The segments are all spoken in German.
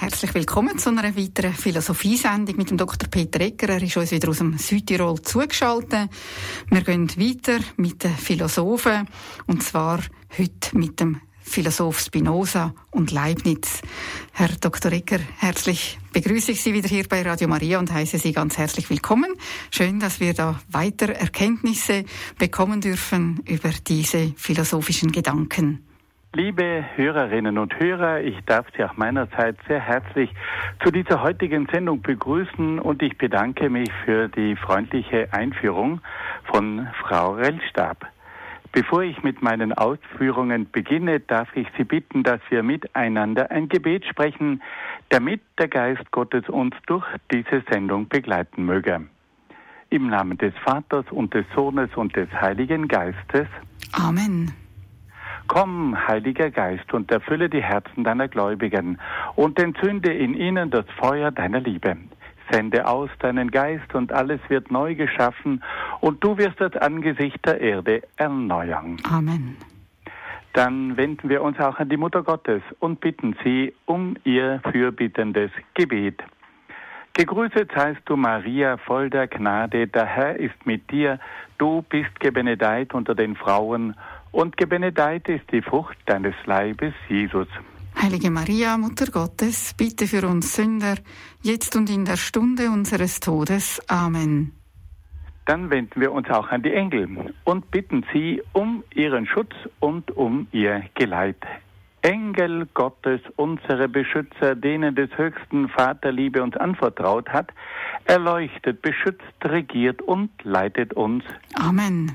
Herzlich willkommen zu einer weiteren Philosophiesendung mit dem Dr. Peter Egger. Er ist uns wieder aus dem Südtirol zugeschaltet. Wir gehen weiter mit den Philosophen, und zwar heute mit dem Philosoph Spinoza und Leibniz. Herr Dr. Egger, herzlich begrüße ich Sie wieder hier bei Radio Maria und heiße Sie ganz herzlich willkommen. Schön, dass wir da weiter Erkenntnisse bekommen dürfen über diese philosophischen Gedanken. Liebe Hörerinnen und Hörer, ich darf Sie auch meinerseits sehr herzlich zu dieser heutigen Sendung begrüßen und ich bedanke mich für die freundliche Einführung von Frau Rellstab. Bevor ich mit meinen Ausführungen beginne, darf ich Sie bitten, dass wir miteinander ein Gebet sprechen, damit der Geist Gottes uns durch diese Sendung begleiten möge. Im Namen des Vaters und des Sohnes und des Heiligen Geistes. Amen. Komm, Heiliger Geist, und erfülle die Herzen deiner Gläubigen und entzünde in ihnen das Feuer deiner Liebe. Sende aus deinen Geist und alles wird neu geschaffen und du wirst das Angesicht der Erde erneuern. Amen. Dann wenden wir uns auch an die Mutter Gottes und bitten sie um ihr fürbittendes Gebet. Gegrüßet seist du, Maria, voll der Gnade, der Herr ist mit dir, du bist gebenedeit unter den Frauen und gebenedeit ist die Frucht deines Leibes, Jesus. Heilige Maria, Mutter Gottes, bitte für uns Sünder, jetzt und in der Stunde unseres Todes. Amen. Dann wenden wir uns auch an die Engel und bitten sie um ihren Schutz und um ihr Geleit. Engel Gottes, unsere Beschützer, denen des höchsten Vaterliebe uns anvertraut hat, erleuchtet, beschützt, regiert und leitet uns. Amen.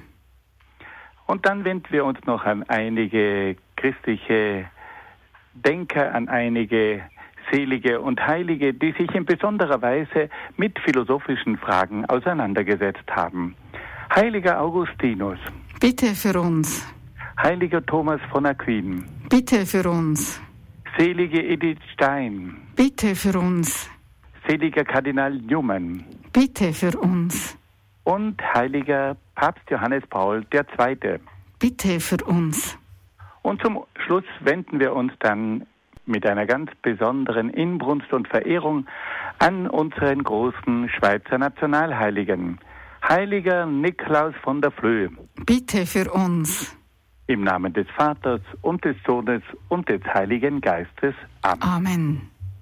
Und dann wenden wir uns noch an einige christliche Denker, an einige Selige und Heilige, die sich in besonderer Weise mit philosophischen Fragen auseinandergesetzt haben. Heiliger Augustinus. Bitte für uns. Heiliger Thomas von Aquin. Bitte für uns. Selige Edith Stein. Bitte für uns. Seliger Kardinal Newman. Bitte für uns. Und heiliger Papst Johannes Paul II. Bitte für uns. Und zum Schluss wenden wir uns dann mit einer ganz besonderen Inbrunst und Verehrung an unseren großen Schweizer Nationalheiligen, Heiliger Niklaus von der Flöh. Bitte für uns. Im Namen des Vaters und des Sohnes und des Heiligen Geistes. Amen. Amen.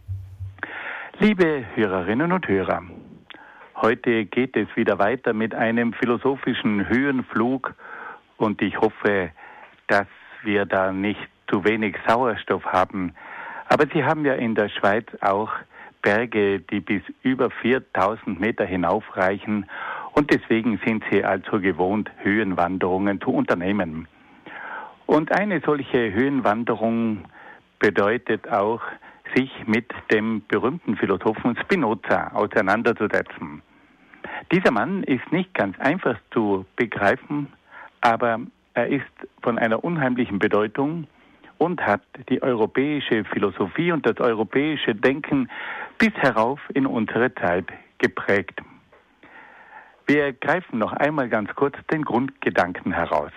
Liebe Hörerinnen und Hörer, heute geht es wieder weiter mit einem philosophischen Höhenflug und ich hoffe, dass wir da nicht zu wenig Sauerstoff haben. Aber Sie haben ja in der Schweiz auch Berge, die bis über 4000 Meter hinaufreichen und deswegen sind Sie also gewohnt, Höhenwanderungen zu unternehmen. Und eine solche Höhenwanderung bedeutet auch, sich mit dem berühmten Philosophen Spinoza auseinanderzusetzen. Dieser Mann ist nicht ganz einfach zu begreifen, aber er ist von einer unheimlichen Bedeutung und hat die europäische Philosophie und das europäische Denken bis herauf in unsere Zeit geprägt. Wir greifen noch einmal ganz kurz den Grundgedanken heraus.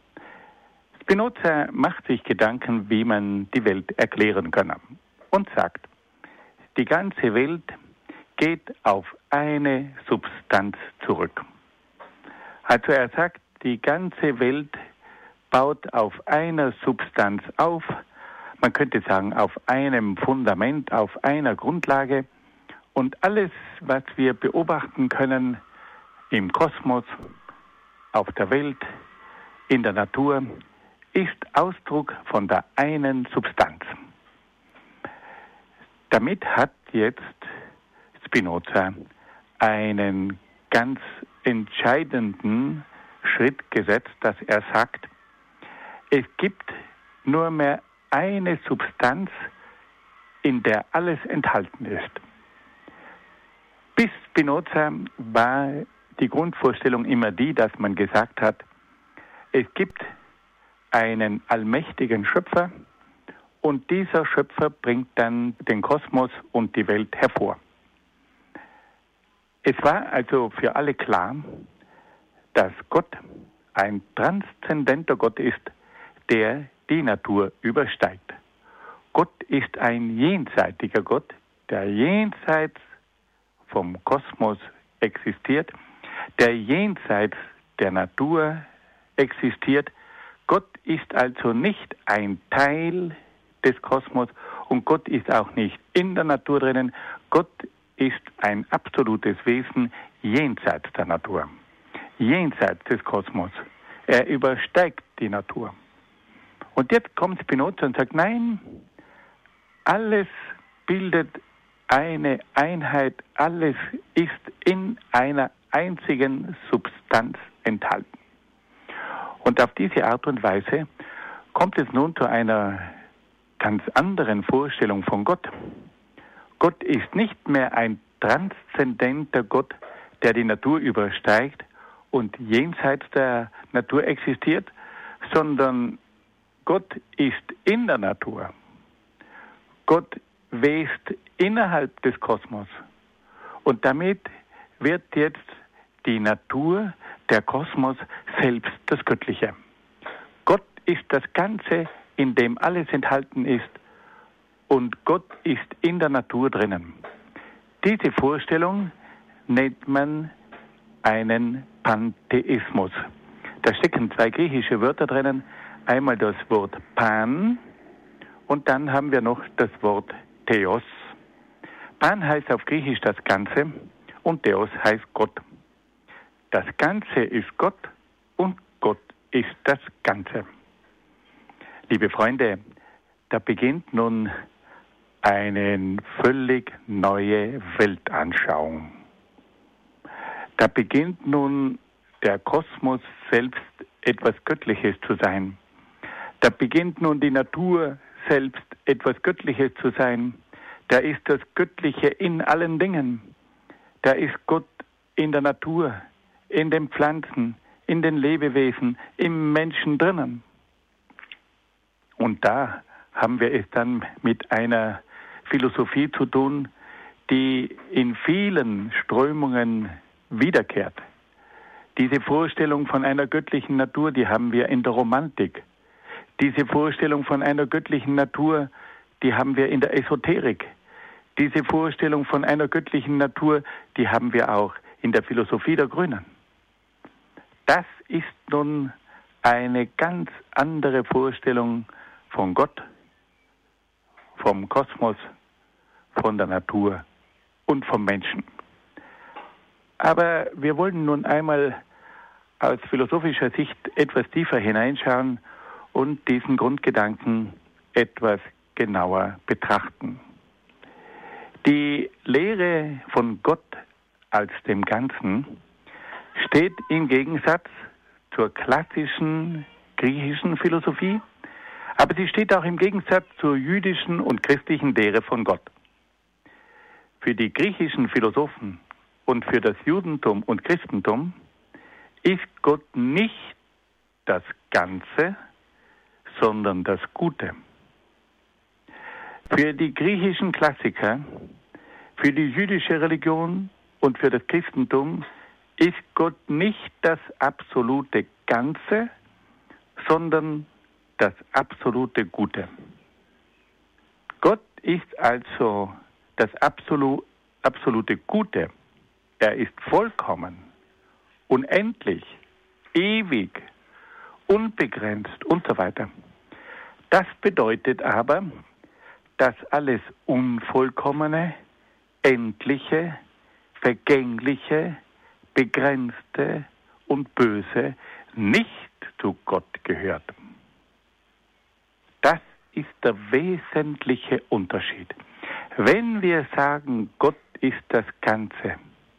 Spinoza macht sich Gedanken, wie man die Welt erklären könne und sagt, die ganze Welt geht auf eine Substanz zurück. Also er sagt, die ganze Welt baut auf einer Substanz auf, man könnte sagen auf einem Fundament, auf einer Grundlage und alles, was wir beobachten können im Kosmos, auf der Welt, in der Natur, ist Ausdruck von der einen Substanz. Damit hat jetzt Spinoza einen ganz entscheidenden Schritt gesetzt, dass er sagt, es gibt nur mehr eine Substanz, in der alles enthalten ist. Bis Spinoza war die Grundvorstellung immer die, dass man gesagt hat, es gibt einen allmächtigen Schöpfer und dieser Schöpfer bringt dann den Kosmos und die Welt hervor. Es war also für alle klar, dass Gott ein transzendenter Gott ist, der die Natur übersteigt. Gott ist ein jenseitiger Gott, der jenseits vom Kosmos existiert, der jenseits der Natur existiert. Gott ist also nicht ein Teil des Kosmos und Gott ist auch nicht in der Natur drinnen. Gott ist ein absolutes Wesen jenseits der Natur, jenseits des Kosmos. Er übersteigt die Natur. Und jetzt kommt Spinoza und sagt, nein, alles bildet eine Einheit, alles ist in einer einzigen Substanz enthalten. Und auf diese Art und Weise kommt es nun zu einer ganz anderen Vorstellung von Gott. Gott ist nicht mehr ein transzendenter Gott, der die Natur übersteigt und jenseits der Natur existiert, sondern Gott ist in der Natur. Gott west innerhalb des Kosmos. Und damit wird jetzt die Natur, der Kosmos selbst das Göttliche. Gott ist das Ganze, in dem alles enthalten ist, und Gott ist in der Natur drinnen. Diese Vorstellung nennt man einen Pantheismus. Da stecken zwei griechische Wörter drinnen, einmal das Wort Pan und dann haben wir noch das Wort Theos. Pan heißt auf Griechisch das Ganze und Theos heißt Gott. Das Ganze ist Gott und Gott ist das Ganze. Liebe Freunde, da beginnt nun eine völlig neue Weltanschauung. Da beginnt nun der Kosmos selbst etwas Göttliches zu sein. Da beginnt nun die Natur selbst etwas Göttliches zu sein. Da ist das Göttliche in allen Dingen. Da ist Gott in der Natur, in den Pflanzen, in den Lebewesen, im Menschen drinnen. Und da haben wir es dann mit einer Philosophie zu tun, die in vielen Strömungen wiederkehrt. Diese Vorstellung von einer göttlichen Natur, die haben wir in der Romantik. Diese Vorstellung von einer göttlichen Natur, die haben wir in der Esoterik. Diese Vorstellung von einer göttlichen Natur, die haben wir auch in der Philosophie der Grünen. Das ist nun eine ganz andere Vorstellung von Gott, vom Kosmos, von der Natur und vom Menschen. Aber wir wollen nun einmal aus philosophischer Sicht etwas tiefer hineinschauen und diesen Grundgedanken etwas genauer betrachten. Die Lehre von Gott als dem Ganzen steht im Gegensatz zur klassischen griechischen Philosophie, aber sie steht auch im Gegensatz zur jüdischen und christlichen Lehre von Gott. Für die griechischen Philosophen und für das Judentum und Christentum ist Gott nicht das Ganze, sondern das Gute. Für die griechischen Klassiker, für die jüdische Religion und für das Christentum ist Gott nicht das absolute Ganze, sondern das absolute Gute. Gott ist also das absolute Gute. Er ist vollkommen, unendlich, ewig, unbegrenzt und so weiter. Das bedeutet aber, dass alles Unvollkommene, Endliche, Vergängliche, Begrenzte und Böse nicht zu Gott gehört. Das ist der wesentliche Unterschied. Wenn wir sagen, Gott ist das Ganze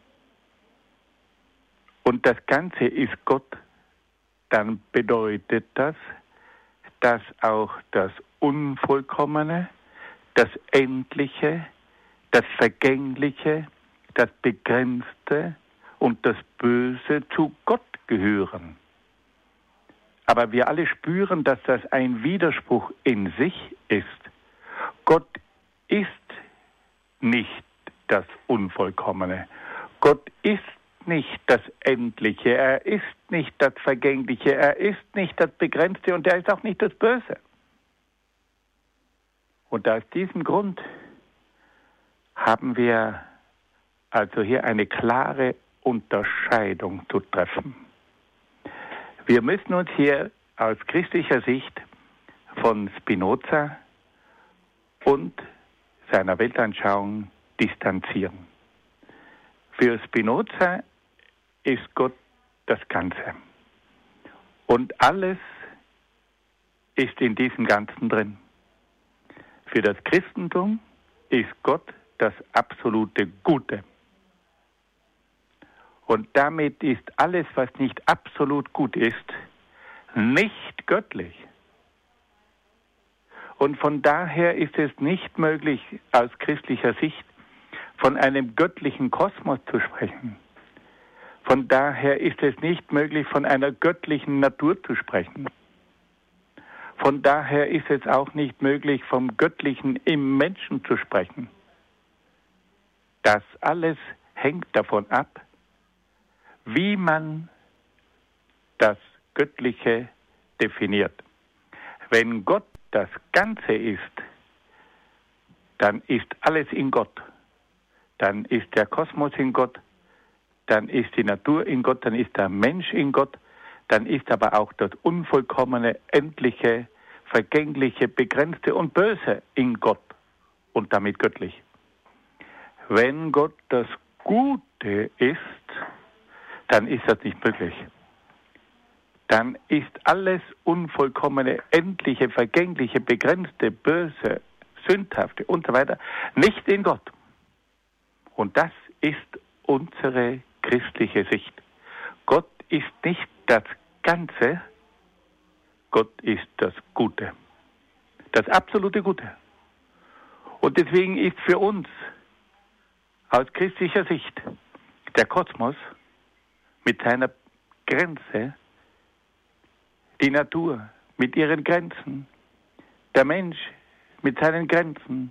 und das Ganze ist Gott, dann bedeutet das, dass auch das Unvollkommene, das Endliche, das Vergängliche, das Begrenzte und das Böse zu Gott gehören. Aber wir alle spüren, dass das ein Widerspruch in sich ist. Gott ist nicht das Unvollkommene. Gott ist nicht das Endliche. Er ist nicht das Vergängliche. Er ist nicht das Begrenzte und er ist auch nicht das Böse. Und aus diesem Grund haben wir also hier eine klare Unterscheidung zu treffen. Wir müssen uns hier aus christlicher Sicht von Spinoza und seiner Weltanschauung distanzieren. Für Spinoza ist Gott das Ganze. Und alles ist in diesem Ganzen drin. Für das Christentum ist Gott das absolute Gute. Und damit ist alles, was nicht absolut gut ist, nicht göttlich. Und von daher ist es nicht möglich, aus christlicher Sicht von einem göttlichen Kosmos zu sprechen. Von daher ist es nicht möglich, von einer göttlichen Natur zu sprechen. Von daher ist es auch nicht möglich, vom Göttlichen im Menschen zu sprechen. Das alles hängt davon ab, wie man das Göttliche definiert. Wenn Gott das Ganze ist, dann ist alles in Gott. Dann ist der Kosmos in Gott, dann ist die Natur in Gott, dann ist der Mensch in Gott, dann ist aber auch das Unvollkommene, Endliche, Vergängliche, Begrenzte und Böse in Gott und damit göttlich. Wenn Gott das Gute ist, dann ist das nicht möglich. Dann ist alles Unvollkommene, Endliche, Vergängliche, Begrenzte, Böse, Sündhafte und so weiter nicht in Gott. Und das ist unsere christliche Sicht. Gott ist nicht das Ganze, Gott ist das Gute. Das absolute Gute. Und deswegen ist für uns aus christlicher Sicht der Kosmos mit seiner Grenze, die Natur mit ihren Grenzen, der Mensch mit seinen Grenzen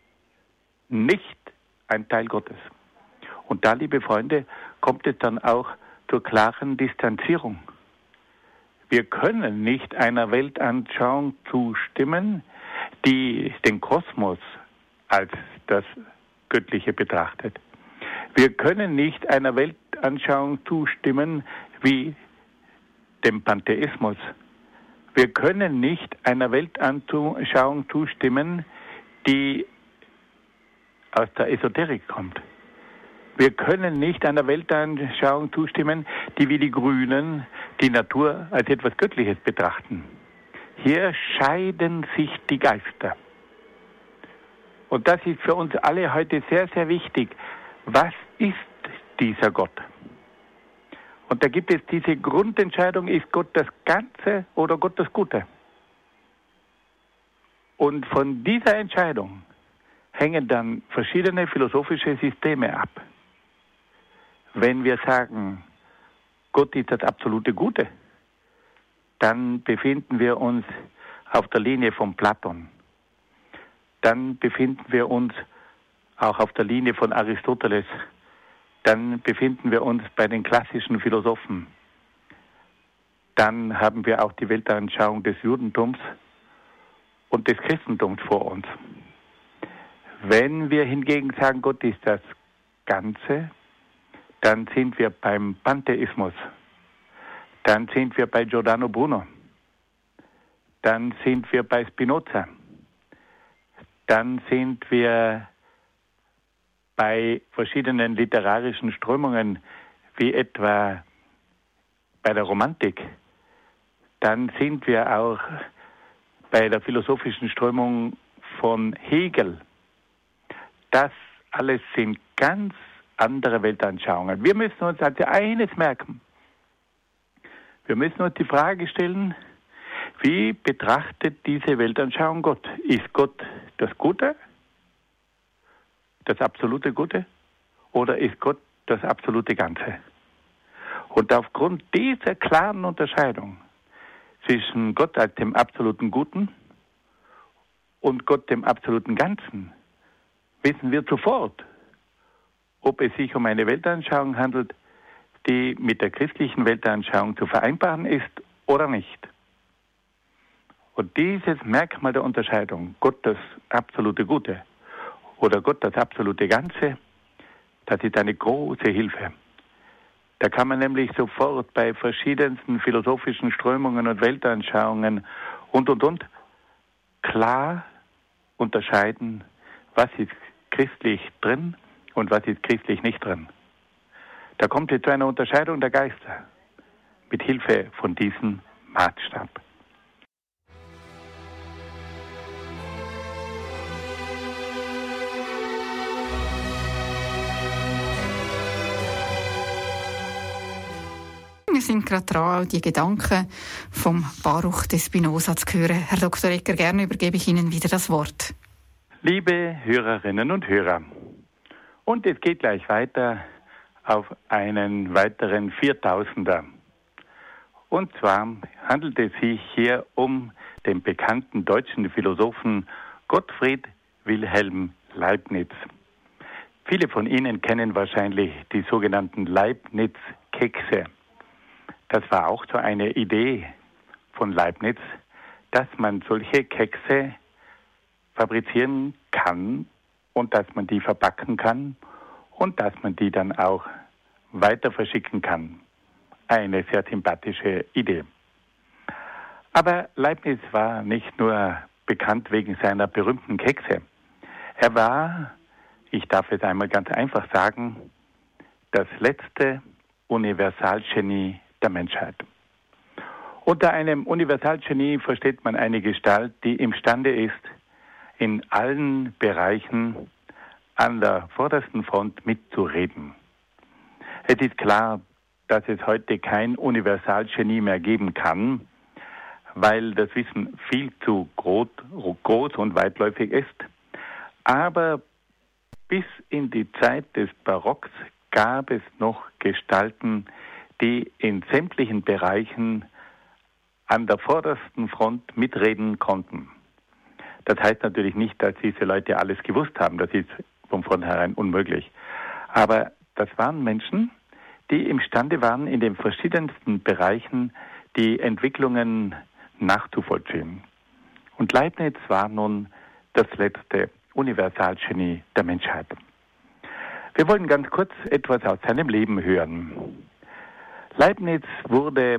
nicht ein Teil Gottes. Und da, liebe Freunde, kommt es dann auch zur klaren Distanzierung. Wir können nicht einer Weltanschauung zustimmen, die den Kosmos als das Göttliche betrachtet. Wir können nicht einer Weltanschauung zustimmen wie dem Pantheismus. Wir können nicht einer Weltanschauung zustimmen, die aus der Esoterik kommt. Wir können nicht einer Weltanschauung zustimmen, die wie die Grünen die Natur als etwas Göttliches betrachten. Hier scheiden sich die Geister. Und das ist für uns alle heute sehr, sehr wichtig. Was ist dieser Gott? Und da gibt es diese Grundentscheidung, ist Gott das Ganze oder Gott das Gute? Und von dieser Entscheidung hängen dann verschiedene philosophische Systeme ab. Wenn wir sagen, Gott ist das absolute Gute, dann befinden wir uns auf der Linie von Platon. Dann befinden wir uns auch auf der Linie von Aristoteles. Dann befinden wir uns bei den klassischen Philosophen. Dann haben wir auch die Weltanschauung des Judentums und des Christentums vor uns. Wenn wir hingegen sagen, Gott ist das Ganze, dann sind wir beim Pantheismus. Dann sind wir bei Giordano Bruno. Dann sind wir bei Spinoza. Dann sind wir bei verschiedenen literarischen Strömungen, wie etwa bei der Romantik. Dann sind wir auch bei der philosophischen Strömung von Hegel. Das alles sind ganz andere Weltanschauungen. Wir müssen uns also eines merken. Wir müssen uns die Frage stellen, wie betrachtet diese Weltanschauung Gott? Ist Gott das Gute? Das absolute Gute? Oder ist Gott das absolute Ganze? Und aufgrund dieser klaren Unterscheidung zwischen Gott als dem absoluten Guten und Gott dem absoluten Ganzen wissen wir sofort, ob es sich um eine Weltanschauung handelt, die mit der christlichen Weltanschauung zu vereinbaren ist oder nicht. Und dieses Merkmal der Unterscheidung, Gott das absolute Gute oder Gott das absolute Ganze, das ist eine große Hilfe. Da kann man nämlich sofort bei verschiedensten philosophischen Strömungen und Weltanschauungen und klar unterscheiden, was ist christlich drin und was ist christlich nicht drin. Da kommt es zu einer Unterscheidung der Geister mit Hilfe von diesem Maßstab. Wir sind gerade dran, die Gedanken vom Baruch de Spinoza zu hören. Herr Dr. Egger, gerne übergebe ich Ihnen wieder das Wort. Liebe Hörerinnen und Hörer, und es geht gleich weiter auf einen weiteren 4000er. Und zwar handelt es sich hier um den bekannten deutschen Philosophen Gottfried Wilhelm Leibniz. Viele von Ihnen kennen wahrscheinlich die sogenannten Leibniz-Kekse. Das war auch so eine Idee von Leibniz, dass man solche Kekse fabrizieren kann und dass man die verpacken kann und dass man die dann auch weiter verschicken kann. Eine sehr sympathische Idee. Aber Leibniz war nicht nur bekannt wegen seiner berühmten Kekse. Er war, ich darf es einmal ganz einfach sagen, das letzte Universalgenie der Menschheit. Unter einem Universalgenie versteht man eine Gestalt, die imstande ist, in allen Bereichen an der vordersten Front mitzureden. Es ist klar, dass es heute kein Universalgenie mehr geben kann, weil das Wissen viel zu groß und weitläufig ist. Aber bis in die Zeit des Barocks gab es noch Gestalten, die in sämtlichen Bereichen an der vordersten Front mitreden konnten. Das heißt natürlich nicht, dass diese Leute alles gewusst haben. Das ist von vornherein unmöglich. Aber das waren Menschen, die imstande waren, in den verschiedensten Bereichen die Entwicklungen nachzuvollziehen. Und Leibniz war nun das letzte Universalgenie der Menschheit. Wir wollen ganz kurz etwas aus seinem Leben hören. Leibniz wurde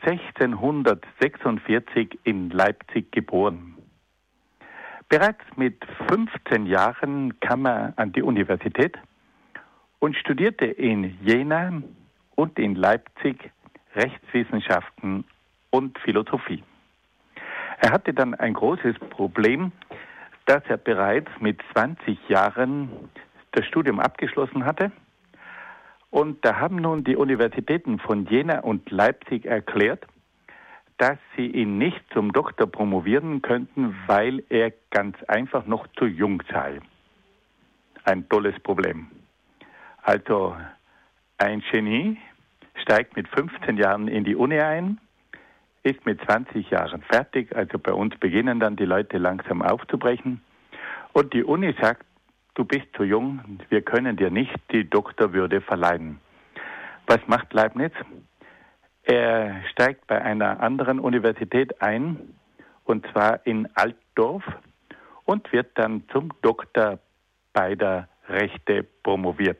1646 in Leipzig geboren. Bereits mit 15 Jahren kam er an die Universität und studierte in Jena und in Leipzig Rechtswissenschaften und Philosophie. Er hatte dann ein großes Problem, dass er bereits mit 20 Jahren das Studium abgeschlossen hatte. Und da haben nun die Universitäten von Jena und Leipzig erklärt, dass sie ihn nicht zum Doktor promovieren könnten, weil er ganz einfach noch zu jung sei. Ein tolles Problem. Also ein Genie steigt mit 15 Jahren in die Uni ein, ist mit 20 Jahren fertig, also bei uns beginnen dann die Leute langsam aufzubrechen. Und die Uni sagt, du bist zu jung, wir können dir nicht die Doktorwürde verleihen. Was macht Leibniz? Er steigt bei einer anderen Universität ein, und zwar in Altdorf, und wird dann zum Doktor beider Rechte promoviert.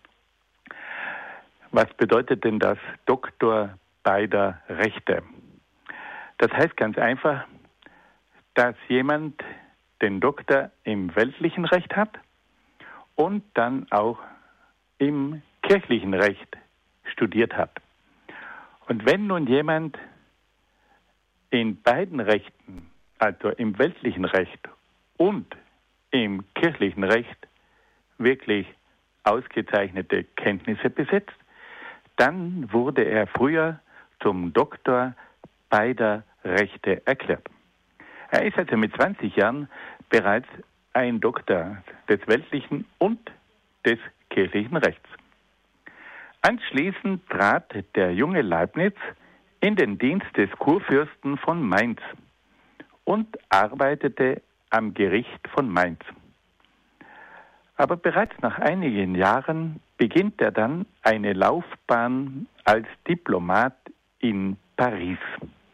Was bedeutet denn das Doktor beider Rechte? Das heißt ganz einfach, dass jemand den Doktor im weltlichen Recht hat und dann auch im kirchlichen Recht studiert hat. Und wenn nun jemand in beiden Rechten, also im weltlichen Recht und im kirchlichen Recht, wirklich ausgezeichnete Kenntnisse besitzt, dann wurde er früher zum Doktor beider Rechte erklärt. Er ist also mit 20 Jahren bereits ein Doktor des weltlichen und des kirchlichen Rechts. Anschließend trat der junge Leibniz in den Dienst des Kurfürsten von Mainz und arbeitete am Gericht von Mainz. Aber bereits nach einigen Jahren beginnt er dann eine Laufbahn als Diplomat in Paris.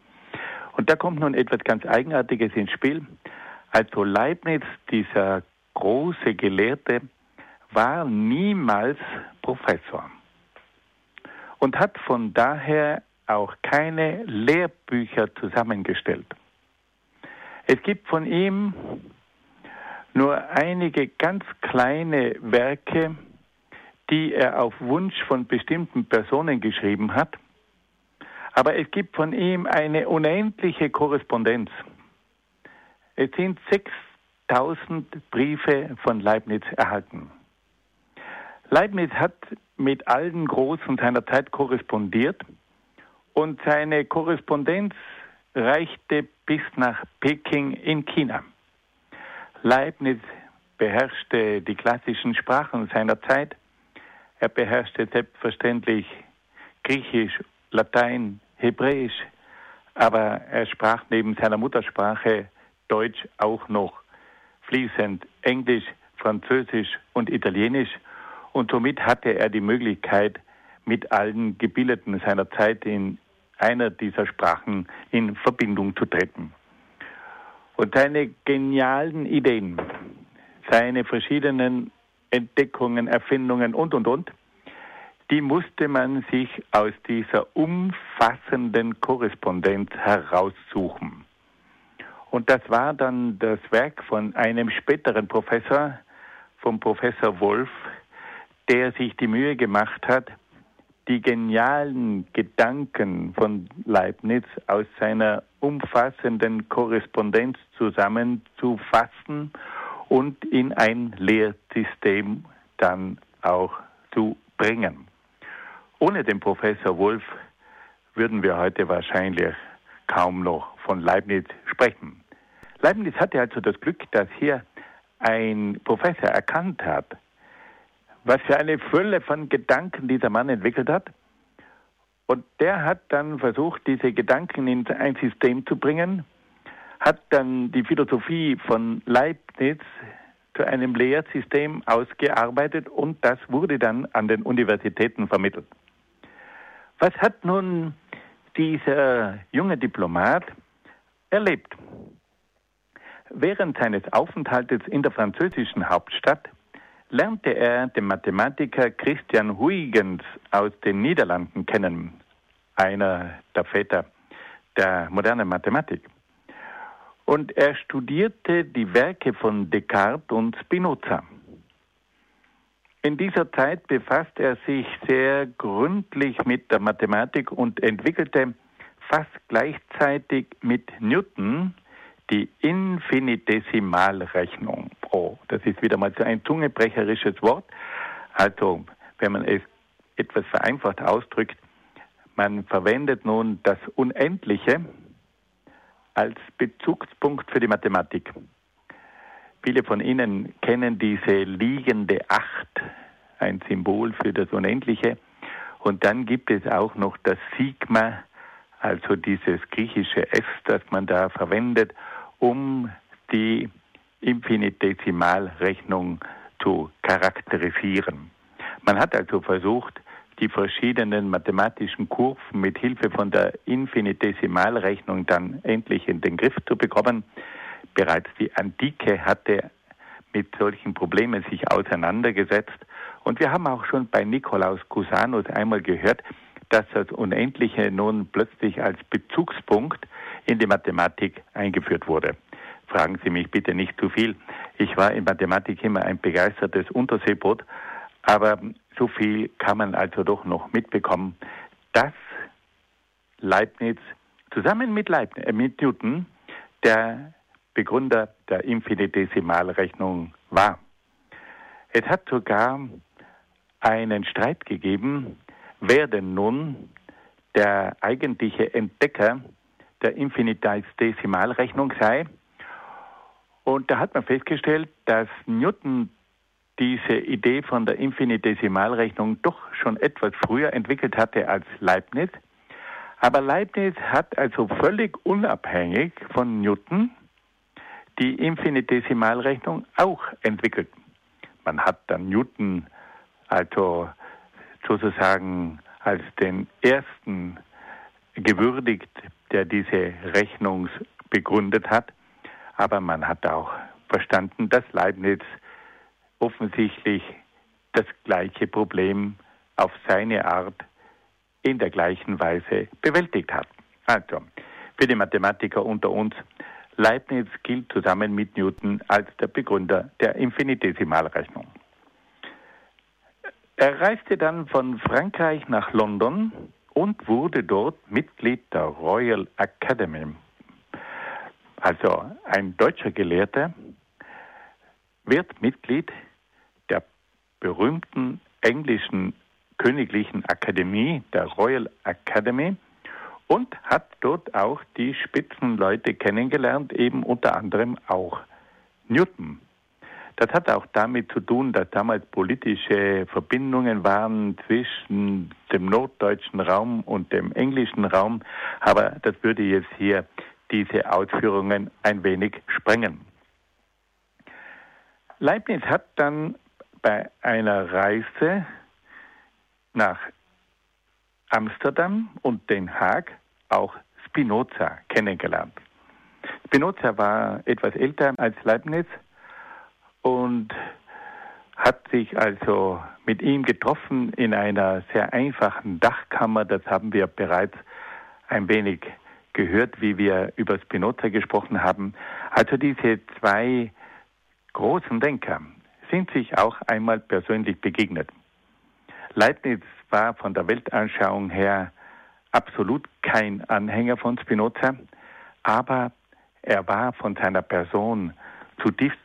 Und da kommt nun etwas ganz Eigenartiges ins Spiel. Also Leibniz, dieser große Gelehrte, war niemals Professor und hat von daher auch keine Lehrbücher zusammengestellt. Es gibt von ihm nur einige ganz kleine Werke, die er auf Wunsch von bestimmten Personen geschrieben hat, aber es gibt von ihm eine unendliche Korrespondenz. Es sind 6000 Briefe von Leibniz erhalten. Leibniz hat mit allen Großen seiner Zeit korrespondiert und seine Korrespondenz reichte bis nach Peking in China. Leibniz beherrschte die klassischen Sprachen seiner Zeit. Er beherrschte selbstverständlich Griechisch, Latein, Hebräisch, aber er sprach neben seiner Muttersprache Deutsch auch noch fließend Englisch, Französisch und Italienisch. Und somit hatte er die Möglichkeit, mit allen Gebildeten seiner Zeit in einer dieser Sprachen in Verbindung zu treten. Und seine genialen Ideen, seine verschiedenen Entdeckungen, Erfindungen und, die musste man sich aus dieser umfassenden Korrespondenz heraussuchen. Und das war dann das Werk von einem späteren Professor, vom Professor Wolf, der sich die Mühe gemacht hat, die genialen Gedanken von Leibniz aus seiner umfassenden Korrespondenz zusammenzufassen und in ein Lehrsystem dann auch zu bringen. Ohne den Professor Wolf würden wir heute wahrscheinlich kaum noch von Leibniz sprechen. Leibniz hatte also das Glück, dass hier ein Professor erkannt hat, was für eine Fülle von Gedanken dieser Mann entwickelt hat. Und der hat dann versucht, diese Gedanken in ein System zu bringen, hat dann die Philosophie von Leibniz zu einem Lehrsystem ausgearbeitet und das wurde dann an den Universitäten vermittelt. Was hat nun dieser junge Diplomat erlebt? Während seines Aufenthaltes in der französischen Hauptstadt lernte er den Mathematiker Christian Huygens aus den Niederlanden kennen, einer der Väter der modernen Mathematik. Und er studierte die Werke von Descartes und Spinoza. In dieser Zeit befasste er sich sehr gründlich mit der Mathematik und entwickelte fast gleichzeitig mit Newton die Infinitesimalrechnung. Oh, das ist wieder mal so ein zungebrecherisches Wort. Also, wenn man es etwas vereinfacht ausdrückt, man verwendet nun das Unendliche als Bezugspunkt für die Mathematik. Viele von Ihnen kennen diese liegende Acht, ein Symbol für das Unendliche. Und dann gibt es auch noch das Sigma, also dieses griechische S, das man da verwendet, um die Infinitesimalrechnung zu charakterisieren. Man hat also versucht, die verschiedenen mathematischen Kurven mit Hilfe von der Infinitesimalrechnung dann endlich in den Griff zu bekommen. Bereits die Antike hatte mit solchen Problemen sich auseinandergesetzt. Und wir haben auch schon bei Nikolaus Cusanus einmal gehört, dass das Unendliche nun plötzlich als Bezugspunkt in die Mathematik eingeführt wurde. Fragen Sie mich bitte nicht zu viel. Ich war in Mathematik immer ein begeistertes Unterseeboot, aber so viel kann man also doch noch mitbekommen, dass Leibniz zusammen mit Newton der Begründer der Infinitesimalrechnung war. Es hat sogar einen Streit gegeben, wer denn nun der eigentliche Entdecker der Infinitesimalrechnung sei. Und da hat man festgestellt, dass Newton diese Idee von der Infinitesimalrechnung doch schon etwas früher entwickelt hatte als Leibniz. Aber Leibniz hat also völlig unabhängig von Newton die Infinitesimalrechnung auch entwickelt. Man hat dann Newton also sozusagen als den ersten gewürdigt, der diese Rechnung begründet hat. Aber man hat auch verstanden, dass Leibniz offensichtlich das gleiche Problem auf seine Art in der gleichen Weise bewältigt hat. Also, für die Mathematiker unter uns, Leibniz gilt zusammen mit Newton als der Begründer der Infinitesimalrechnung. Er reiste dann von Frankreich nach London und wurde dort Mitglied der Royal Academy. Also ein deutscher Gelehrter wird Mitglied der berühmten englischen Königlichen Akademie, der Royal Academy, und hat dort auch die Spitzenleute kennengelernt, eben unter anderem auch Newton. Das hat auch damit zu tun, dass damals politische Verbindungen waren zwischen dem norddeutschen Raum und dem englischen Raum, aber das würde jetzt hier diese Ausführungen ein wenig sprengen. Leibniz hat dann bei einer Reise nach Amsterdam und Den Haag auch Spinoza kennengelernt. Spinoza war etwas älter als Leibniz und hat sich also mit ihm getroffen in einer sehr einfachen Dachkammer. Das haben wir bereits ein wenig gehört, wie wir über Spinoza gesprochen haben. Also diese zwei großen Denker sind sich auch einmal persönlich begegnet. Leibniz war von der Weltanschauung her absolut kein Anhänger von Spinoza, aber er war von seiner Person zutiefst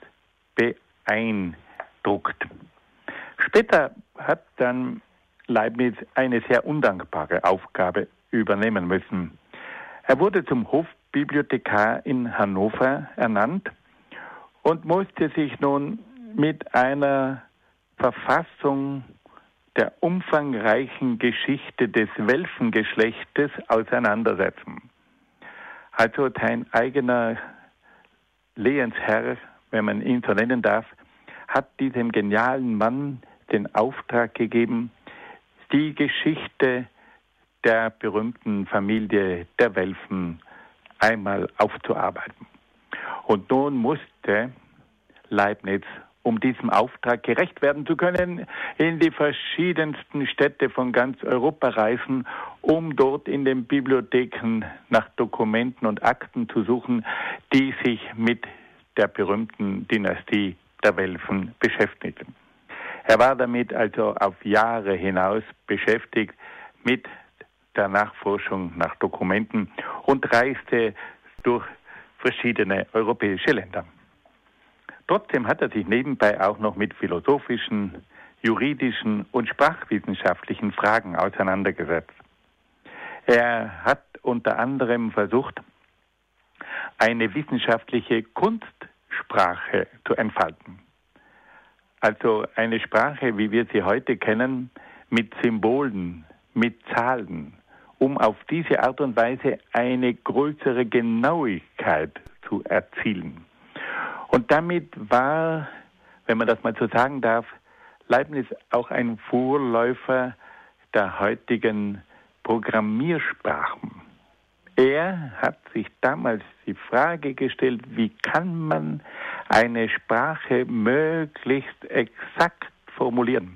beeindruckt. Später hat dann Leibniz eine sehr undankbare Aufgabe übernehmen müssen. Er wurde zum Hofbibliothekar in Hannover ernannt und musste sich nun mit einer Verfassung der umfangreichen Geschichte des Welfengeschlechtes auseinandersetzen. Also sein eigener Lehensherr, wenn man ihn so nennen darf, hat diesem genialen Mann den Auftrag gegeben, die Geschichte der berühmten Familie der Welfen einmal aufzuarbeiten. Und nun musste Leibniz, um diesem Auftrag gerecht werden zu können, in die verschiedensten Städte von ganz Europa reisen, um dort in den Bibliotheken nach Dokumenten und Akten zu suchen, die sich mit der berühmten Dynastie der Welfen beschäftigten. Er war damit also auf Jahre hinaus beschäftigt mit der Nachforschung nach Dokumenten und reiste durch verschiedene europäische Länder. Trotzdem hat er sich nebenbei auch noch mit philosophischen, juridischen und sprachwissenschaftlichen Fragen auseinandergesetzt. Er hat unter anderem versucht, eine wissenschaftliche Kunstsprache zu entfalten. Also eine Sprache, wie wir sie heute kennen, mit Symbolen, mit Zahlen, um auf diese Art und Weise eine größere Genauigkeit zu erzielen. Und damit war, wenn man das mal so sagen darf, Leibniz auch ein Vorläufer der heutigen Programmiersprachen. Er hat sich damals die Frage gestellt, wie kann man eine Sprache möglichst exakt formulieren?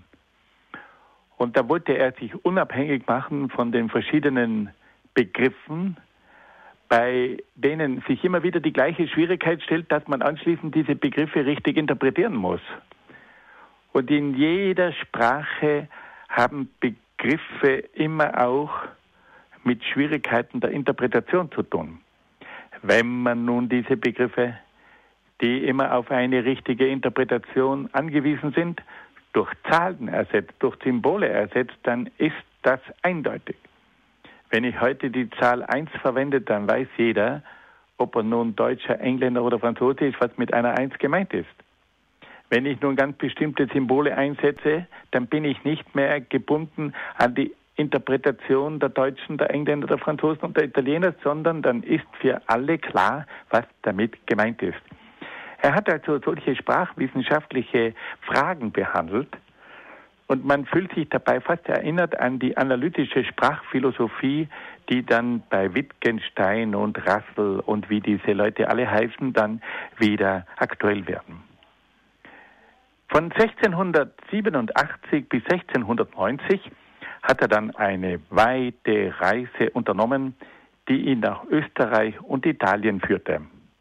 Und da wollte er sich unabhängig machen von den verschiedenen Begriffen, bei denen sich immer wieder die gleiche Schwierigkeit stellt, dass man anschließend diese Begriffe richtig interpretieren muss. Und in jeder Sprache haben Begriffe immer auch mit Schwierigkeiten der Interpretation zu tun. Wenn man nun diese Begriffe, die immer auf eine richtige Interpretation angewiesen sind, durch Zahlen ersetzt, durch Symbole ersetzt, dann ist das eindeutig. Wenn ich heute die Zahl 1 verwende, dann weiß jeder, ob er nun Deutscher, Engländer oder Franzose ist, was mit einer 1 gemeint ist. Wenn ich nun ganz bestimmte Symbole einsetze, dann bin ich nicht mehr gebunden an die Interpretation der Deutschen, der Engländer, der Franzosen und der Italiener, sondern dann ist für alle klar, was damit gemeint ist. Er hat also solche sprachwissenschaftliche Fragen behandelt und man fühlt sich dabei fast erinnert an die analytische Sprachphilosophie, die dann bei Wittgenstein und Russell und wie diese Leute alle heißen, dann wieder aktuell werden. Von 1687 bis 1690 hat er dann eine weite Reise unternommen, die ihn nach Österreich und Italien führte.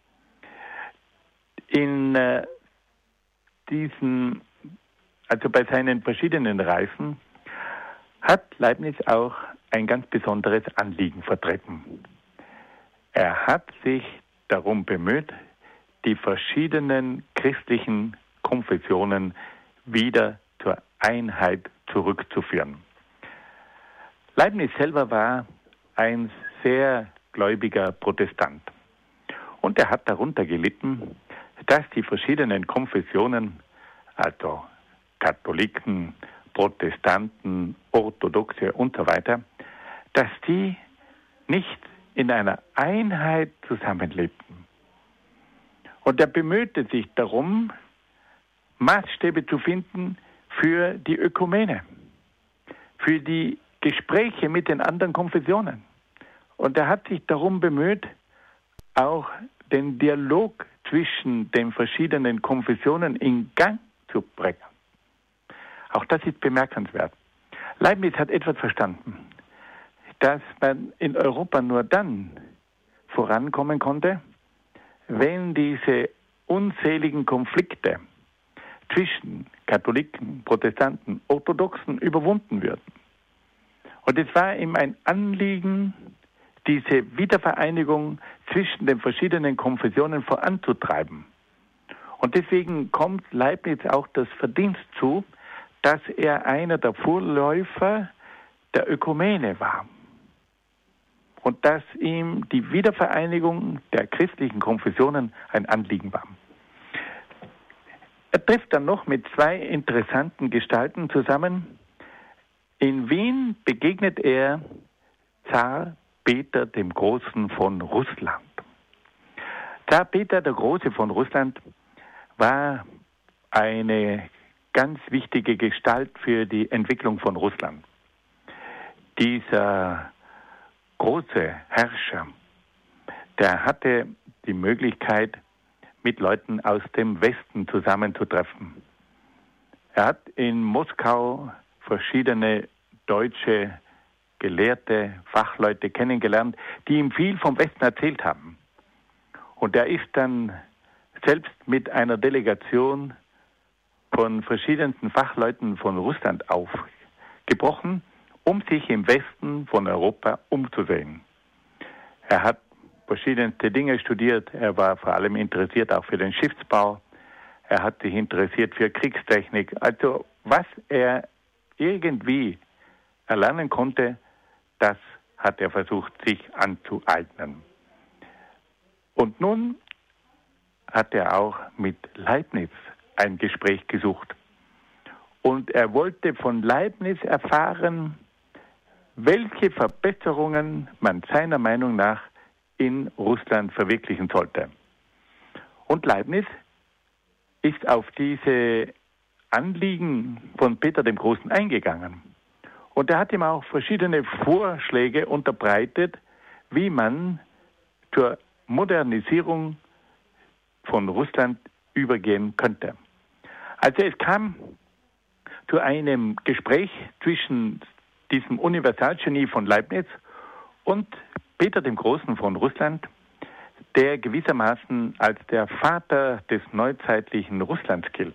Bei seinen verschiedenen Reisen hat Leibniz auch ein ganz besonderes Anliegen vertreten. Er hat sich darum bemüht, die verschiedenen christlichen Konfessionen wieder zur Einheit zurückzuführen. Leibniz selber war ein sehr gläubiger Protestant. Und er hat darunter gelitten, dass die verschiedenen Konfessionen, also Katholiken, Protestanten, Orthodoxe und so weiter, dass die nicht in einer Einheit zusammenlebten. Und er bemühte sich darum, Maßstäbe zu finden für die Ökumene, für die Gespräche mit den anderen Konfessionen. Und er hat sich darum bemüht, auch den Dialog zwischen den verschiedenen Konfessionen in Gang zu bringen. Auch das ist bemerkenswert. Leibniz hat etwas verstanden, dass man in Europa nur dann vorankommen konnte, wenn diese unzähligen Konflikte zwischen Katholiken, Protestanten, Orthodoxen überwunden würden. Und es war ihm ein Anliegen, diese Wiedervereinigung zwischen den verschiedenen Konfessionen voranzutreiben. Und deswegen kommt Leibniz auch das Verdienst zu, dass er einer der Vorläufer der Ökumene war. Und dass ihm die Wiedervereinigung der christlichen Konfessionen ein Anliegen war. Er trifft dann noch mit zwei interessanten Gestalten zusammen. In Wien begegnet er Zar Peter dem Großen von Russland. Zar Peter der Große von Russland war eine ganz wichtige Gestalt für die Entwicklung von Russland. Dieser große Herrscher, der hatte die Möglichkeit, mit Leuten aus dem Westen zusammenzutreffen. Er hat in Moskau verschiedene deutsche Gelehrte, Fachleute kennengelernt, die ihm viel vom Westen erzählt haben. Und er ist dann selbst mit einer Delegation von verschiedensten Fachleuten von Russland aufgebrochen, um sich im Westen von Europa umzusehen. Er hat verschiedenste Dinge studiert. Er war vor allem interessiert auch für den Schiffsbau. Er hat sich interessiert für Kriegstechnik. Also was er irgendwie erlernen konnte, das hat er versucht, sich anzueignen. Und nun hat er auch mit Leibniz ein Gespräch gesucht. Und er wollte von Leibniz erfahren, welche Verbesserungen man seiner Meinung nach in Russland verwirklichen sollte. Und Leibniz ist auf diese Anliegen von Peter dem Großen eingegangen. Und er hat ihm auch verschiedene Vorschläge unterbreitet, wie man zur Modernisierung von Russland übergehen könnte. Also es kam zu einem Gespräch zwischen diesem Universalgenie von Leibniz und Peter dem Großen von Russland, der gewissermaßen als der Vater des neuzeitlichen Russlands gilt.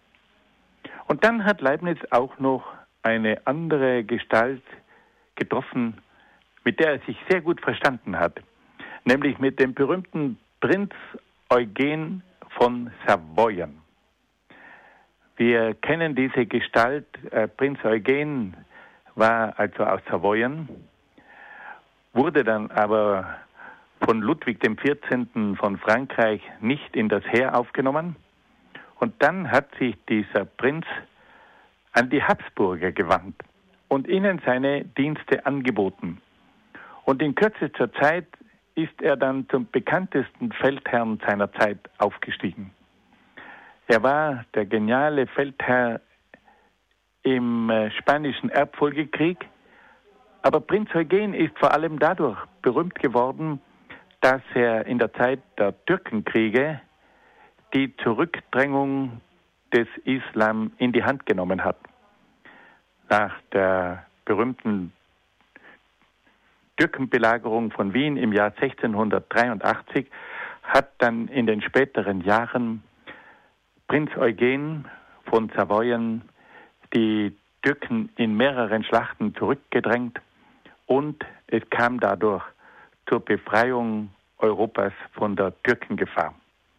Und dann hat Leibniz auch noch eine andere Gestalt getroffen, mit der er sich sehr gut verstanden hat, nämlich mit dem berühmten Prinz Eugen von Savoyen. Wir kennen diese Gestalt, Prinz Eugen war also aus Savoyen, wurde dann aber von Ludwig XIV. Von Frankreich nicht in das Heer aufgenommen. Und dann hat sich dieser Prinz an die Habsburger gewandt und ihnen seine Dienste angeboten. Und in kürzester Zeit ist er dann zum bekanntesten Feldherrn seiner Zeit aufgestiegen. Er war der geniale Feldherr im Spanischen Erbfolgekrieg, aber Prinz Eugen ist vor allem dadurch berühmt geworden, dass er in der Zeit der Türkenkriege die Zurückdrängung des Islam in die Hand genommen hat. Nach der berühmten Türkenbelagerung von Wien im Jahr 1683 hat dann in den späteren Jahren Prinz Eugen von Savoyen die Türken in mehreren Schlachten zurückgedrängt und es kam dadurch zur Befreiung Europas von der Türkengefahr.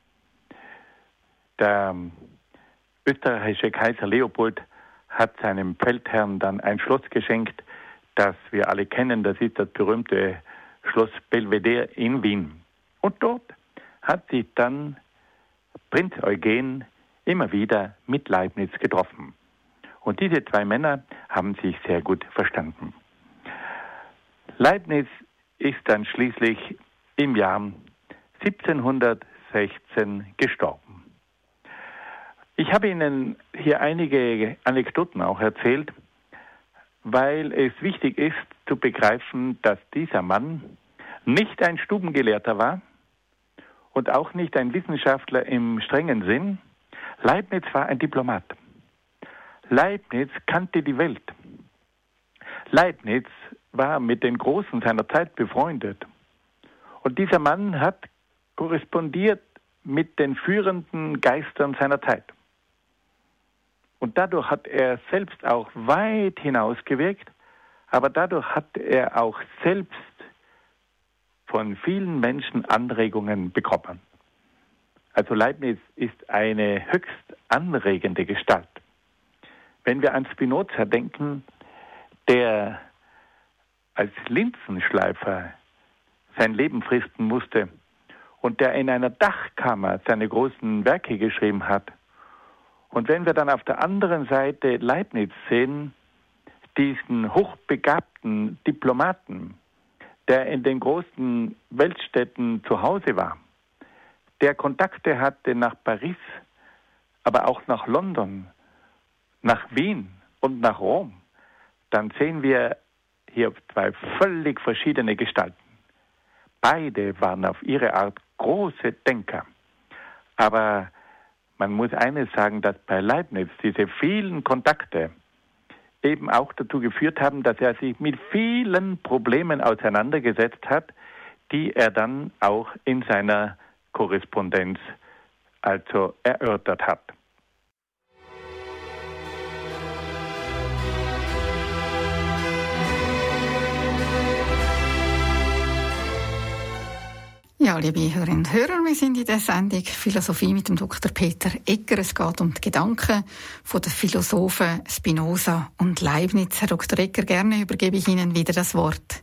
Der österreichische Kaiser Leopold hat seinem Feldherrn dann ein Schloss geschenkt, das wir alle kennen. Das ist das berühmte Schloss Belvedere in Wien. Und dort hat sich dann Prinz Eugen immer wieder mit Leibniz getroffen. Und diese zwei Männer haben sich sehr gut verstanden. Leibniz ist dann schließlich im Jahr 1716 gestorben. Ich habe Ihnen hier einige Anekdoten auch erzählt, weil es wichtig ist zu begreifen, dass dieser Mann nicht ein Stubengelehrter war und auch nicht ein Wissenschaftler im strengen Sinn. Leibniz war ein Diplomat. Leibniz kannte die Welt. Leibniz war mit den Großen seiner Zeit befreundet. Und dieser Mann hat korrespondiert mit den führenden Geistern seiner Zeit. Und dadurch hat er selbst auch weit hinausgewirkt, aber dadurch hat er auch selbst von vielen Menschen Anregungen bekommen. Also Leibniz ist eine höchst anregende Gestalt. Wenn wir an Spinoza denken, der als Linsenschleifer sein Leben fristen musste und der in einer Dachkammer seine großen Werke geschrieben hat. Und wenn wir dann auf der anderen Seite Leibniz sehen, diesen hochbegabten Diplomaten, der in den großen Weltstädten zu Hause war, der Kontakte hatte nach Paris, aber auch nach London, nach Wien und nach Rom, dann sehen wir hier zwei völlig verschiedene Gestalten. Beide waren auf ihre Art große Denker. Aber man muss eines sagen, dass bei Leibniz diese vielen Kontakte eben auch dazu geführt haben, dass er sich mit vielen Problemen auseinandergesetzt hat, die er dann auch in seiner Korrespondenz also erörtert hat. Ja, liebe Hörerinnen und Hörer, wir sind in der Sendung Philosophie mit dem Dr. Peter Egger. Es geht um die Gedanken von den Philosophen Spinoza und Leibniz. Herr Dr. Egger, gerne übergebe ich Ihnen wieder das Wort.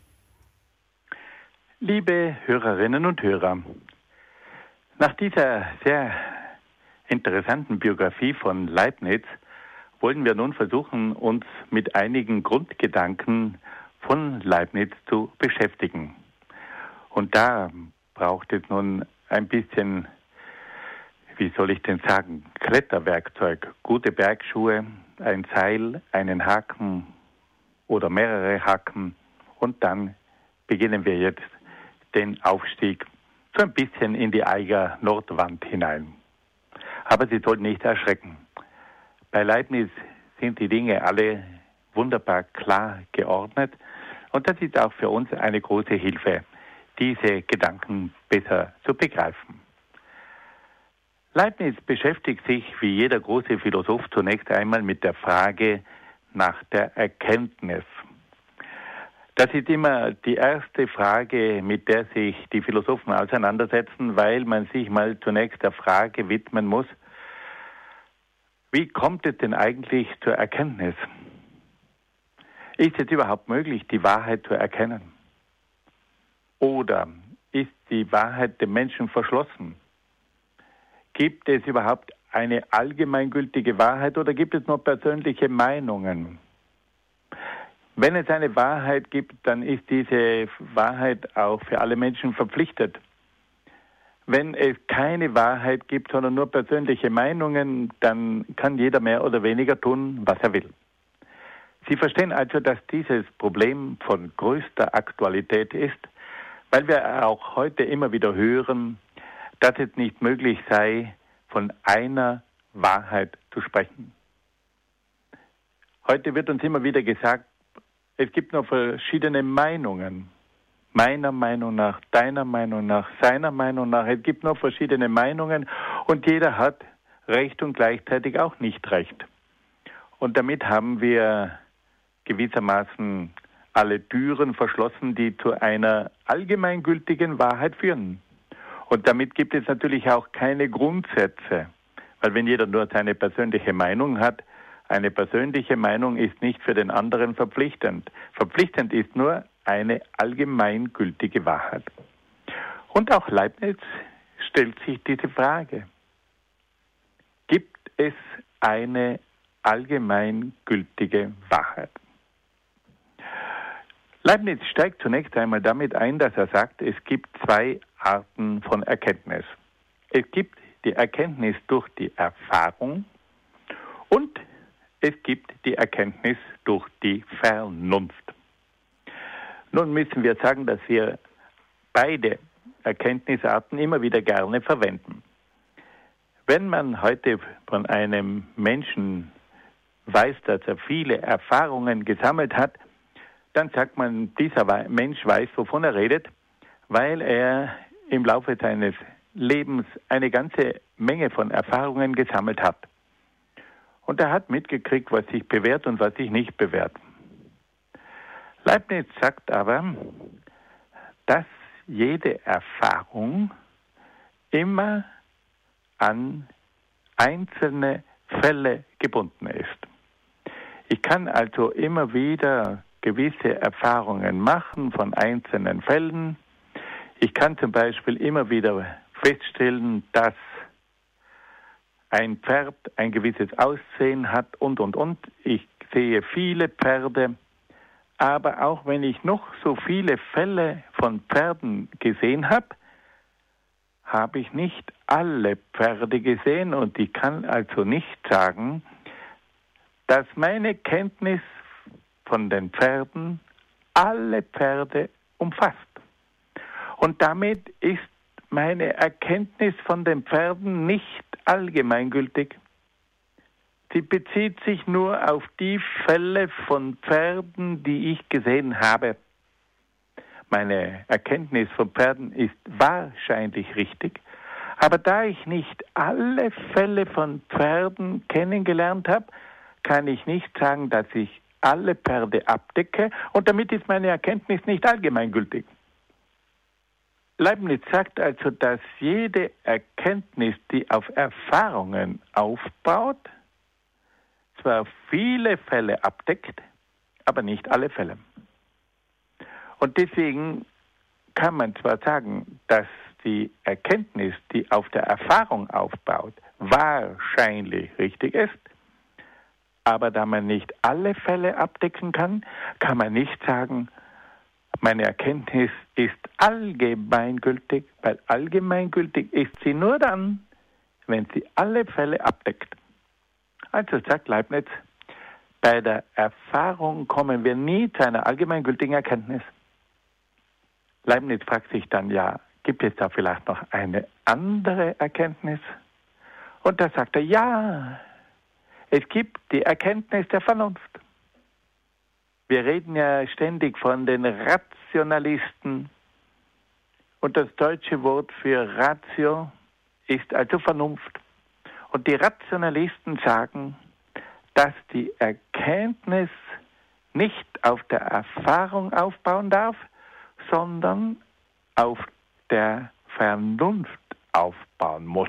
Liebe Hörerinnen und Hörer, nach dieser sehr interessanten Biografie von Leibniz wollen wir nun versuchen, uns mit einigen Grundgedanken von Leibniz zu beschäftigen. Und da braucht es nun ein bisschen, wie soll ich denn sagen, Kletterwerkzeug, gute Bergschuhe, ein Seil, einen Haken oder mehrere Haken und dann beginnen wir jetzt den Aufstieg so ein bisschen in die Eiger Nordwand hinein. Aber Sie sollten nicht erschrecken. Bei Leibniz sind die Dinge alle wunderbar klar geordnet und das ist auch für uns eine große Hilfe, diese Gedanken besser zu begreifen. Leibniz beschäftigt sich wie jeder große Philosoph zunächst einmal mit der Frage nach der Erkenntnis. Das ist immer die erste Frage, mit der sich die Philosophen auseinandersetzen, weil man sich mal zunächst der Frage widmen muss, wie kommt es denn eigentlich zur Erkenntnis? Ist es überhaupt möglich, die Wahrheit zu erkennen? Oder ist die Wahrheit dem Menschen verschlossen? Gibt es überhaupt eine allgemeingültige Wahrheit oder gibt es nur persönliche Meinungen? Wenn es eine Wahrheit gibt, dann ist diese Wahrheit auch für alle Menschen verpflichtet. Wenn es keine Wahrheit gibt, sondern nur persönliche Meinungen, dann kann jeder mehr oder weniger tun, was er will. Sie verstehen also, dass dieses Problem von größter Aktualität ist, weil wir auch heute immer wieder hören, dass es nicht möglich sei, von einer Wahrheit zu sprechen. Heute wird uns immer wieder gesagt, es gibt noch verschiedene Meinungen. Meiner Meinung nach, deiner Meinung nach, seiner Meinung nach. Es gibt noch verschiedene Meinungen und jeder hat Recht und gleichzeitig auch nicht Recht. Und damit haben wir gewissermaßen alle Türen verschlossen, die zu einer allgemeingültigen Wahrheit führen. Und damit gibt es natürlich auch keine Grundsätze, weil wenn jeder nur seine persönliche Meinung hat, eine persönliche Meinung ist nicht für den anderen verpflichtend. Verpflichtend ist nur eine allgemeingültige Wahrheit. Und auch Leibniz stellt sich diese Frage. Gibt es eine allgemeingültige Wahrheit? Leibniz steigt zunächst einmal damit ein, dass er sagt, es gibt zwei Arten von Erkenntnis. Es gibt die Erkenntnis durch die Erfahrung und es gibt die Erkenntnis durch die Vernunft. Nun müssen wir sagen, dass wir beide Erkenntnisarten immer wieder gerne verwenden. Wenn man heute von einem Menschen weiß, dass er viele Erfahrungen gesammelt hat, dann sagt man, dieser Mensch weiß, wovon er redet, weil er im Laufe seines Lebens eine ganze Menge von Erfahrungen gesammelt hat. Und er hat mitgekriegt, was sich bewährt und was sich nicht bewährt. Leibniz sagt aber, dass jede Erfahrung immer an einzelne Fälle gebunden ist. Ich kann also immer wieder gewisse Erfahrungen machen von einzelnen Fällen. Ich kann zum Beispiel immer wieder feststellen, dass ein Pferd ein gewisses Aussehen hat und. Ich sehe viele Pferde, aber auch wenn ich noch so viele Fälle von Pferden gesehen habe, habe ich nicht alle Pferde gesehen und ich kann also nicht sagen, dass meine Kenntnis von den Pferden alle Pferde umfasst. Und damit ist meine Erkenntnis von den Pferden nicht allgemeingültig. Sie bezieht sich nur auf die Fälle von Pferden, die ich gesehen habe. Meine Erkenntnis von Pferden ist wahrscheinlich richtig, aber da ich nicht alle Fälle von Pferden kennengelernt habe, kann ich nicht sagen, dass ich alle Pferde abdecke und damit ist meine Erkenntnis nicht allgemeingültig. Leibniz sagt also, dass jede Erkenntnis, die auf Erfahrungen aufbaut, zwar viele Fälle abdeckt, aber nicht alle Fälle. Und deswegen kann man zwar sagen, dass die Erkenntnis, die auf der Erfahrung aufbaut, wahrscheinlich richtig ist, aber da man nicht alle Fälle abdecken kann, kann man nicht sagen, meine Erkenntnis ist allgemeingültig, weil allgemeingültig ist sie nur dann, wenn sie alle Fälle abdeckt. Also sagt Leibniz, bei der Erfahrung kommen wir nie zu einer allgemeingültigen Erkenntnis. Leibniz fragt sich dann, ja, gibt es da vielleicht noch eine andere Erkenntnis? Und da sagt er, ja, es gibt die Erkenntnis der Vernunft. Wir reden ja ständig von den Rationalisten und das deutsche Wort für Ratio ist also Vernunft. Und die Rationalisten sagen, dass die Erkenntnis nicht auf der Erfahrung aufbauen darf, sondern auf der Vernunft aufbauen muss.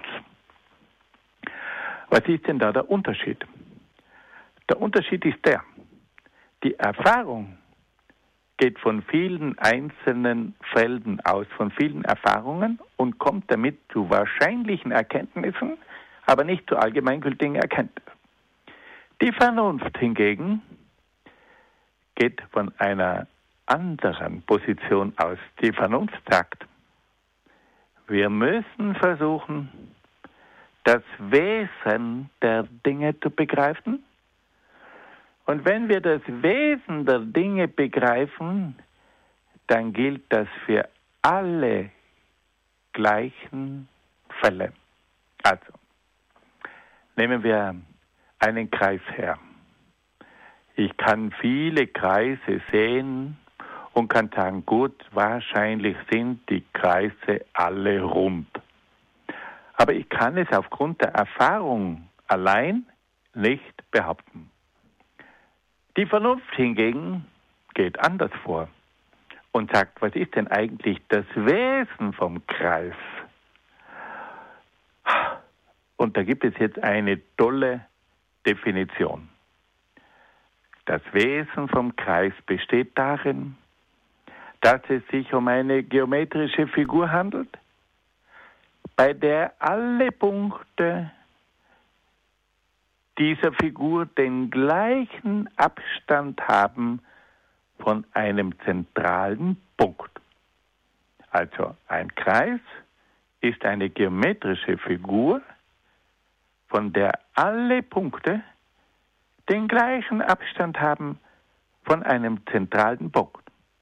Was ist denn da der Unterschied? Der Unterschied ist der, die Erfahrung geht von vielen einzelnen Feldern aus, von vielen Erfahrungen und kommt damit zu wahrscheinlichen Erkenntnissen, aber nicht zu allgemeingültigen Erkenntnissen. Die Vernunft hingegen geht von einer anderen Position aus. Die Vernunft sagt, wir müssen versuchen, das Wesen der Dinge zu begreifen. Und wenn wir das Wesen der Dinge begreifen, dann gilt das für alle gleichen Fälle. Also, nehmen wir einen Kreis her. Ich kann viele Kreise sehen und kann sagen, gut, wahrscheinlich sind die Kreise alle rund. Aber ich kann es aufgrund der Erfahrung allein nicht behaupten. Die Vernunft hingegen geht anders vor und sagt, was ist denn eigentlich das Wesen vom Kreis? Und da gibt es jetzt eine tolle Definition. Das Wesen vom Kreis besteht darin, dass es sich um eine geometrische Figur handelt, bei der alle Punkte dieser Figur den gleichen Abstand haben von einem zentralen Punkt. Also ein Kreis ist eine geometrische Figur, von der alle Punkte den gleichen Abstand haben von einem zentralen Punkt.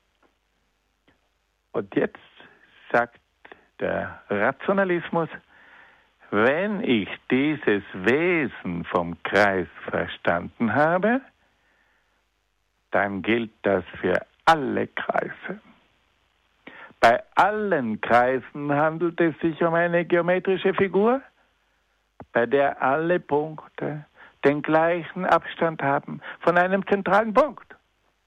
Und jetzt sagt der Rationalismus, wenn ich dieses Wesen vom Kreis verstanden habe, dann gilt das für alle Kreise. Bei allen Kreisen handelt es sich um eine geometrische Figur, bei der alle Punkte den gleichen Abstand haben von einem zentralen Punkt.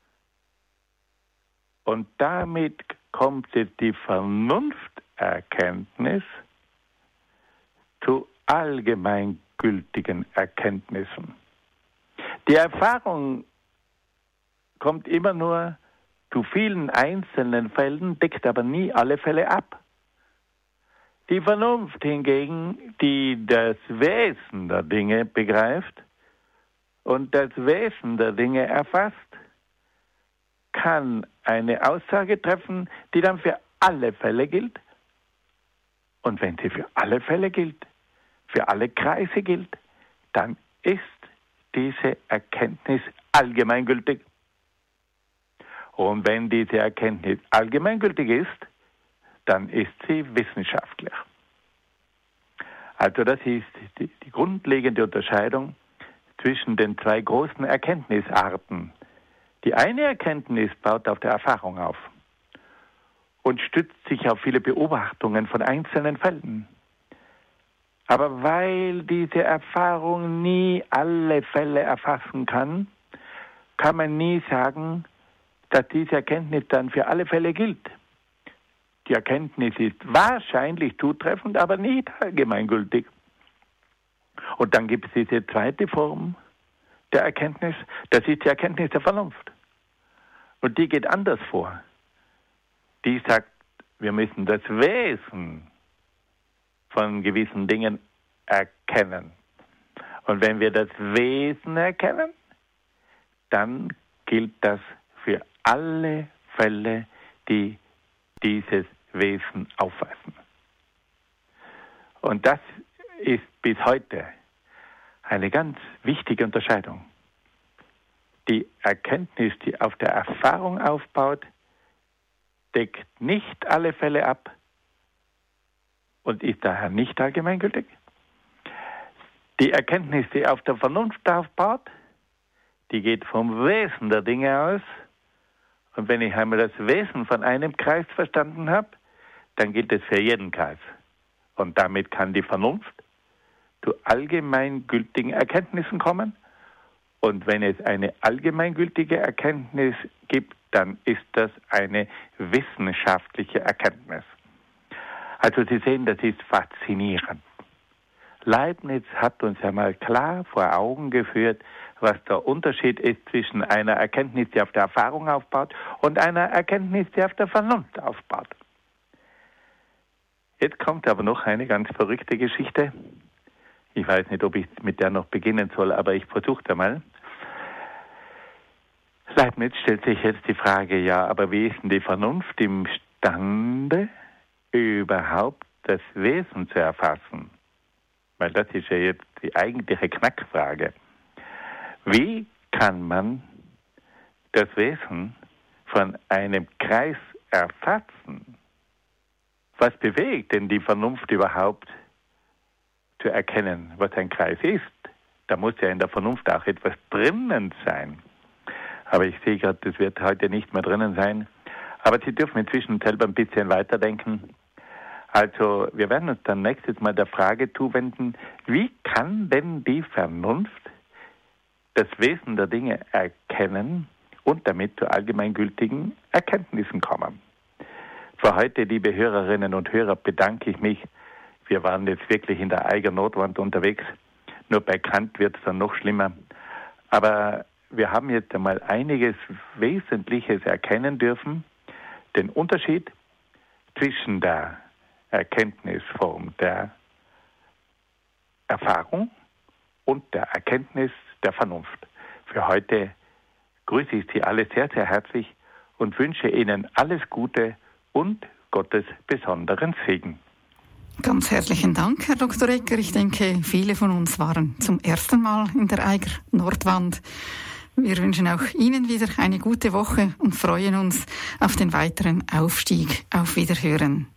Und damit kommt jetzt die Vernunfterkenntnis zu allgemeingültigen Erkenntnissen. Die Erfahrung kommt immer nur zu vielen einzelnen Fällen, deckt aber nie alle Fälle ab. Die Vernunft hingegen, die das Wesen der Dinge begreift und das Wesen der Dinge erfasst, kann eine Aussage treffen, die dann für alle Fälle gilt. Und wenn sie für alle Fälle gilt, für alle Kreise gilt, dann ist diese Erkenntnis allgemeingültig. Und wenn diese Erkenntnis allgemeingültig ist, dann ist sie wissenschaftlich. Also das ist die grundlegende Unterscheidung zwischen den zwei großen Erkenntnisarten. Die eine Erkenntnis baut auf der Erfahrung auf und stützt sich auf viele Beobachtungen von einzelnen Fällen. Aber weil diese Erfahrung nie alle Fälle erfassen kann, kann man nie sagen, dass diese Erkenntnis dann für alle Fälle gilt. Die Erkenntnis ist wahrscheinlich zutreffend, aber nicht allgemeingültig. Und dann gibt es diese zweite Form der Erkenntnis, das ist die Erkenntnis der Vernunft. Und die geht anders vor. Die sagt, wir müssen das Wesen von gewissen Dingen erkennen. Und wenn wir das Wesen erkennen, dann gilt das für alle Fälle, die dieses Wesen aufweisen. Und das ist bis heute eine ganz wichtige Unterscheidung. Die Erkenntnis, die auf der Erfahrung aufbaut, deckt nicht alle Fälle ab und ist daher nicht allgemeingültig. Die Erkenntnis, die auf der Vernunft aufbaut, die geht vom Wesen der Dinge aus. Und wenn ich einmal das Wesen von einem Kreis verstanden habe, dann gilt es für jeden Kreis. Und damit kann die Vernunft zu allgemeingültigen Erkenntnissen kommen. Und wenn es eine allgemeingültige Erkenntnis gibt, dann ist das eine wissenschaftliche Erkenntnis. Also Sie sehen, das ist faszinierend. Leibniz hat uns ja mal klar vor Augen geführt, was der Unterschied ist zwischen einer Erkenntnis, die auf der Erfahrung aufbaut, und einer Erkenntnis, die auf der Vernunft aufbaut. Jetzt kommt aber noch eine ganz verrückte Geschichte. Ich weiß nicht, ob ich mit der noch beginnen soll, aber ich versuche da mal. Leibniz stellt sich jetzt die Frage, ja, aber wie ist denn die Vernunft imstande, überhaupt das Wesen zu erfassen? Weil das ist ja jetzt die eigentliche Knackfrage. Wie kann man das Wesen von einem Kreis erfassen? Was bewegt denn die Vernunft überhaupt zu erkennen, was ein Kreis ist? Da muss ja in der Vernunft auch etwas drinnen sein. Aber ich sehe gerade, das wird heute nicht mehr drinnen sein. Aber Sie dürfen inzwischen selber ein bisschen weiterdenken. Also wir werden uns dann nächstes Mal der Frage zuwenden, wie kann denn die Vernunft das Wesen der Dinge erkennen und damit zu allgemeingültigen Erkenntnissen kommen. Für heute, liebe Hörerinnen und Hörer, bedanke ich mich. Wir waren jetzt wirklich in der Eiger-Notwand unterwegs. Nur bei Kant wird es dann noch schlimmer. Aber wir haben jetzt einmal einiges Wesentliches erkennen dürfen. Den Unterschied zwischen der Erkenntnisform der Erfahrung und der Erkenntnis der Vernunft. Für heute grüße ich Sie alle sehr, sehr herzlich und wünsche Ihnen alles Gute und Gottes besonderen Segen. Ganz herzlichen Dank, Herr Dr. Egger. Ich denke, viele von uns waren zum ersten Mal in der Eiger Nordwand. Wir wünschen auch Ihnen wieder eine gute Woche und freuen uns auf den weiteren Aufstieg. Auf Wiederhören.